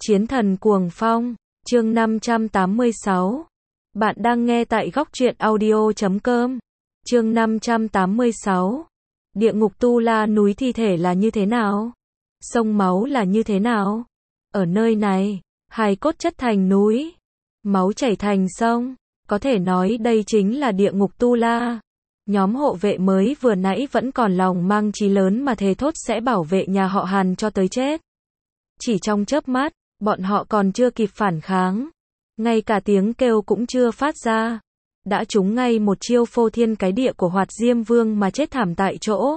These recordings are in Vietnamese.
Chiến thần cuồng phong, chương 586. Bạn đang nghe tại góc truyện audio.com. Chương 586. Địa ngục Tu La, núi thi thể là như thế nào? Sông máu là như thế nào? Ở nơi này, hài cốt chất thành núi, máu chảy thành sông, có thể nói đây chính là địa ngục Tu La. Nhóm hộ vệ mới vừa nãy vẫn còn lòng mang chí lớn mà thề thốt sẽ bảo vệ nhà họ Hàn cho tới chết. Chỉ trong chớp mắt, bọn họ còn chưa kịp phản kháng, ngay cả tiếng kêu cũng chưa phát ra, đã trúng ngay một chiêu phô thiên cái địa của Hoạt Diêm Vương mà chết thảm tại chỗ.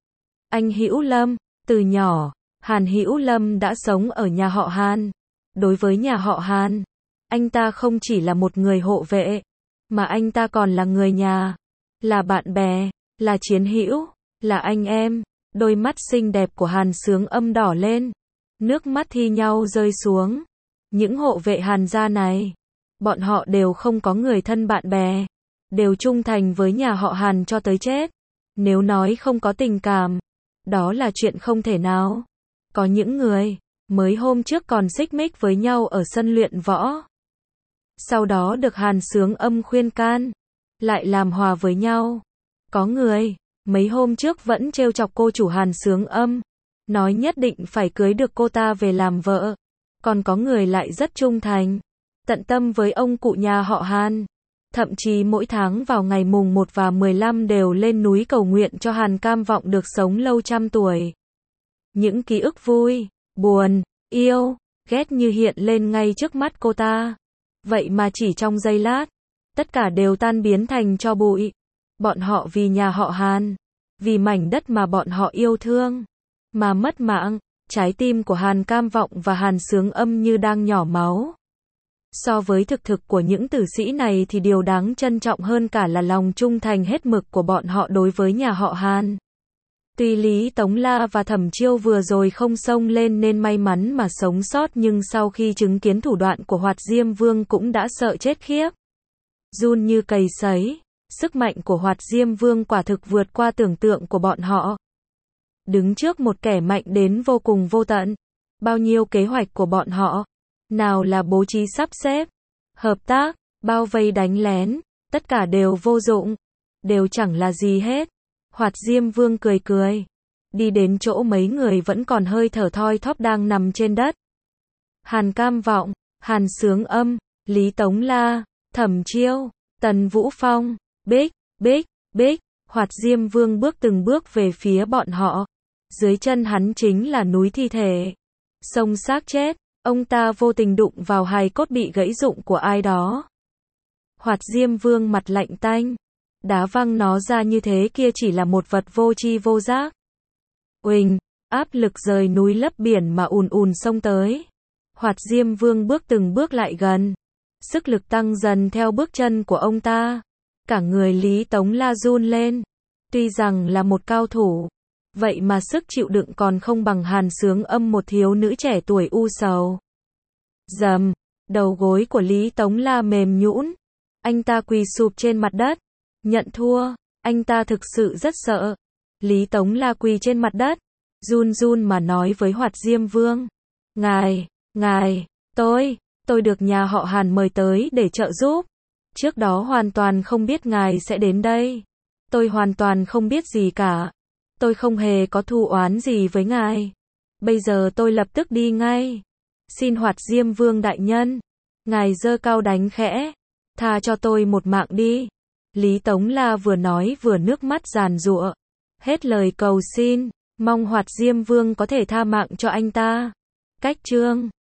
Anh Hữu Lâm, từ nhỏ, Hàn Hữu Lâm đã sống ở nhà họ Hàn. Đối với nhà họ Hàn, anh ta không chỉ là một người hộ vệ, mà anh ta còn là người nhà, là bạn bè, là chiến hữu, là anh em. Đôi mắt xinh đẹp của Hàn Sướng Âm đỏ lên, nước mắt thi nhau rơi xuống. Những hộ vệ Hàn gia này, bọn họ đều không có người thân bạn bè, đều trung thành với nhà họ Hàn cho tới chết. Nếu nói không có tình cảm, đó là chuyện không thể nào. Có những người, mới hôm trước còn xích mích với nhau ở sân luyện võ, sau đó được Hàn Sướng Âm khuyên can, lại làm hòa với nhau. Có người, mấy hôm trước vẫn trêu chọc cô chủ Hàn Sướng Âm, nói nhất định phải cưới được cô ta về làm vợ. Còn có người lại rất trung thành, tận tâm với ông cụ nhà họ Hàn. Thậm chí mỗi tháng vào ngày mùng 1 và 15 đều lên núi cầu nguyện cho Hàn Cam Vọng được sống lâu trăm tuổi. Những ký ức vui, buồn, yêu, ghét như hiện lên ngay trước mắt cô ta. Vậy mà chỉ trong giây lát, tất cả đều tan biến thành tro bụi. Bọn họ vì nhà họ Hàn, vì mảnh đất mà bọn họ yêu thương, mà mất mạng. Trái tim của Hàn Cam Vọng và Hàn Sướng Âm như đang nhỏ máu. So với thực của những tử sĩ này thì điều đáng trân trọng hơn cả là lòng trung thành hết mực của bọn họ đối với nhà họ Hàn. Tuy Lý Tống La và Thẩm Chiêu vừa rồi không xông lên nên may mắn mà sống sót, nhưng sau khi chứng kiến thủ đoạn của Hoạt Diêm Vương cũng đã sợ chết khiếp, run như cầy sấy. Sức mạnh của Hoạt Diêm Vương quả thực vượt qua tưởng tượng của bọn họ. Đứng trước một kẻ mạnh đến vô cùng vô tận, bao nhiêu kế hoạch của bọn họ, nào là bố trí sắp xếp, hợp tác, bao vây đánh lén, tất cả đều vô dụng, đều chẳng là gì hết. Hoạt Diêm Vương cười cười, đi đến chỗ mấy người vẫn còn hơi thở thoi thóp đang nằm trên đất. Hàn Cam Vọng, Hàn Sướng Âm, Lý Tống La, Thẩm Chiêu, Tần Vũ Phong, Bích. Hoạt Diêm Vương bước từng bước về phía bọn họ. Dưới chân hắn chính là núi thi thể, sông xác chết. Ông ta vô tình đụng vào hài cốt bị gãy rụng của ai đó. Hoạt Diêm Vương mặt lạnh tanh, đá văng nó ra như thế kia chỉ là một vật vô tri vô giác. Uỳnh, áp lực rời núi lấp biển mà ùn ùn xông tới. Hoạt Diêm Vương bước từng bước lại gần, sức lực tăng dần theo bước chân của ông ta. Cả người Lý Tống La run lên. Tuy rằng là một cao thủ, vậy mà sức chịu đựng còn không bằng Hàn Sướng Âm, một thiếu nữ trẻ tuổi u sầu. Dầm, đầu gối của Lý Tống La mềm nhũn, anh ta quỳ sụp trên mặt đất, nhận thua. Anh ta thực sự rất sợ. Lý Tống La quỳ trên mặt đất, run run mà nói với Hoạt Diêm Vương: Ngài, tôi được nhà họ Hàn mời tới để trợ giúp. Trước đó hoàn toàn không biết ngài sẽ đến đây. Tôi hoàn toàn không biết gì cả. Tôi không hề có thù oán gì với ngài. Bây giờ tôi lập tức đi ngay. Xin Hoạt Diêm Vương đại nhân, ngài giơ cao đánh khẽ, tha cho tôi một mạng đi. Lý Tống La vừa nói vừa nước mắt giàn giụa, hết lời cầu xin, mong Hoạt Diêm Vương có thể tha mạng cho anh ta. Cách chương